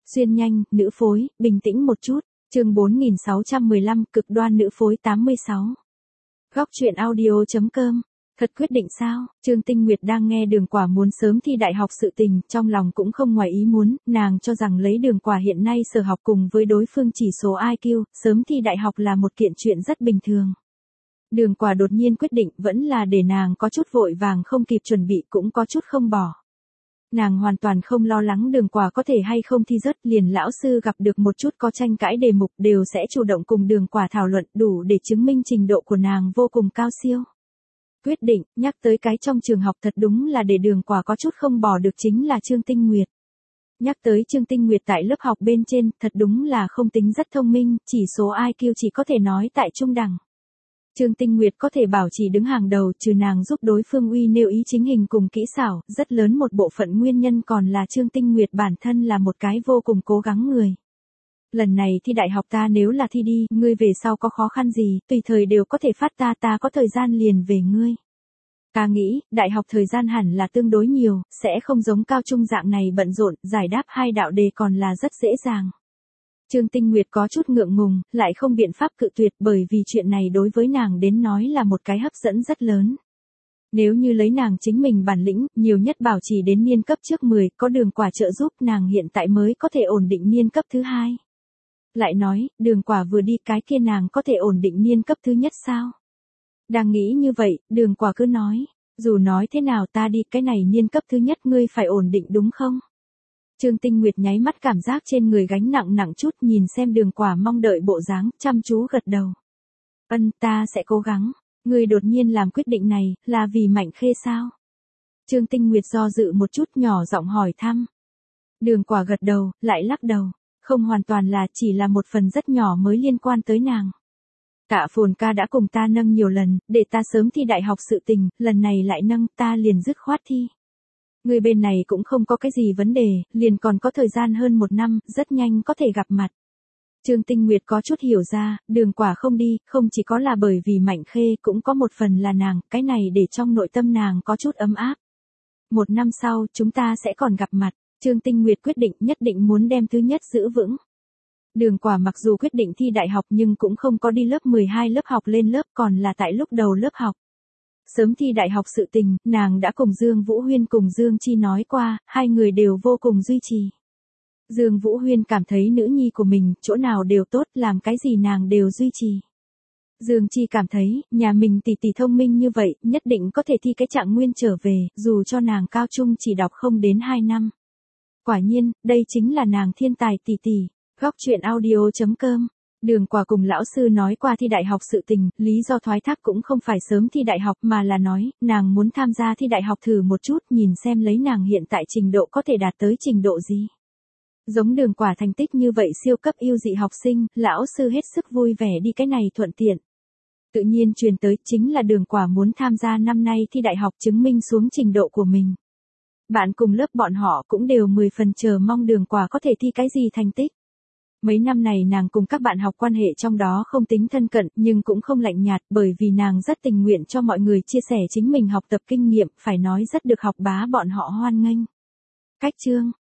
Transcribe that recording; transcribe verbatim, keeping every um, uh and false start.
Xuyên nhanh, nữ phối, bình tĩnh một chút. Chương bốn nghìn sáu trăm mười lăm, cực đoan nữ phối tám mươi sáu. Góc truyện audio chấm com. Thật quyết định sao? Trương Tinh Nguyệt đang nghe Đường Quả muốn sớm thi đại học sự tình, trong lòng cũng không ngoài ý muốn, nàng cho rằng lấy Đường Quả hiện nay sở học cùng với đối phương chỉ số i kiu, sớm thi đại học là một kiện chuyện rất bình thường. Đường Quả đột nhiên quyết định vẫn là để nàng có chút vội vàng không kịp chuẩn bị cũng có chút không bỏ. Nàng hoàn toàn không lo lắng Đường Quả có thể hay không thi rớt, liền lão sư gặp được một chút có tranh cãi đề mục đều sẽ chủ động cùng Đường Quả thảo luận đủ để chứng minh trình độ của nàng vô cùng cao siêu. Quyết định, nhắc tới cái trong trường học thật đúng là để Đường Quả có chút không bỏ được chính là Trương Tinh Nguyệt. Nhắc tới Trương Tinh Nguyệt tại lớp học bên trên, thật đúng là không tính rất thông minh, chỉ số i kiu chỉ có thể nói tại trung đẳng. Trương Tinh Nguyệt có thể bảo trì đứng hàng đầu, trừ nàng giúp đối phương uy nêu ý chính hình cùng kỹ xảo, rất lớn một bộ phận nguyên nhân còn là Trương Tinh Nguyệt bản thân là một cái vô cùng cố gắng người. Lần này thi đại học ta nếu là thi đi, ngươi về sau có khó khăn gì, tùy thời đều có thể phát ta, ta có thời gian liền về ngươi. Ta nghĩ, đại học thời gian hẳn là tương đối nhiều, sẽ không giống cao trung dạng này bận rộn, giải đáp hai đạo đề còn là rất dễ dàng. Trương Tinh Nguyệt có chút ngượng ngùng, lại không biện pháp cự tuyệt bởi vì chuyện này đối với nàng đến nói là một cái hấp dẫn rất lớn. Nếu như lấy nàng chính mình bản lĩnh, nhiều nhất bảo trì đến niên cấp trước mười, có Đường Quả trợ giúp nàng hiện tại mới có thể ổn định niên cấp thứ hai. Lại nói, Đường Quả vừa đi cái kia nàng có thể ổn định niên cấp thứ nhất sao? Đang nghĩ như vậy, Đường Quả cứ nói, dù nói thế nào ta đi cái này niên cấp thứ nhất ngươi phải ổn định đúng không? Trương Tinh Nguyệt nháy mắt cảm giác trên người gánh nặng nặng chút, nhìn xem Đường Quả mong đợi bộ dáng, chăm chú gật đầu. Ân, ta sẽ cố gắng. Ngươi đột nhiên làm quyết định này, là vì Mạnh Khê sao? Trương Tinh Nguyệt do dự một chút, nhỏ giọng hỏi thăm. Đường Quả gật đầu, lại lắc đầu. Không hoàn toàn là, chỉ là một phần rất nhỏ mới liên quan tới nàng. Tạ Phồn ca đã cùng ta nâng nhiều lần, để ta sớm thi đại học sự tình, lần này lại nâng, ta liền dứt khoát thi. Người bên này cũng không có cái gì vấn đề, liền còn có thời gian hơn một năm, rất nhanh có thể gặp mặt. Trương Tinh Nguyệt có chút hiểu ra, Đường Quả không đi, không chỉ có là bởi vì Mạnh Khê, cũng có một phần là nàng, cái này để trong nội tâm nàng có chút ấm áp. Một năm sau, chúng ta sẽ còn gặp mặt. Trương Tinh Nguyệt quyết định nhất định muốn đem thứ nhất giữ vững. Đường Quả mặc dù quyết định thi đại học nhưng cũng không có đi lớp mười hai lớp học lên lớp, còn là tại lúc đầu lớp học. Sớm thi đại học sự tình, nàng đã cùng Dương Vũ Huyên cùng Dương Chi nói qua, hai người đều vô cùng duy trì. Dương Vũ Huyên cảm thấy nữ nhi của mình, chỗ nào đều tốt, làm cái gì nàng đều duy trì. Dương Chi cảm thấy, nhà mình tỷ tỷ thông minh như vậy, nhất định có thể thi cái trạng nguyên trở về, dù cho nàng cao trung chỉ đọc không đến hai năm. Quả nhiên, đây chính là nàng thiên tài tỷ tỷ. Góc truyện audio chấm com. Đường Quả cùng lão sư nói qua thi đại học sự tình, lý do thoái thác cũng không phải sớm thi đại học mà là nói, nàng muốn tham gia thi đại học thử một chút, nhìn xem lấy nàng hiện tại trình độ có thể đạt tới trình độ gì. Giống Đường Quả thành tích như vậy siêu cấp yêu dị học sinh, lão sư hết sức vui vẻ đi cái này thuận tiện. Tự nhiên truyền tới chính là Đường Quả muốn tham gia năm nay thi đại học chứng minh xuống trình độ của mình. Bạn cùng lớp bọn họ cũng đều mười phần chờ mong Đường Quả có thể thi cái gì thành tích. Mấy năm này nàng cùng các bạn học quan hệ trong đó không tính thân cận nhưng cũng không lạnh nhạt bởi vì nàng rất tình nguyện cho mọi người chia sẻ chính mình học tập kinh nghiệm, phải nói rất được học bá bọn họ hoan nghênh. Cách chương,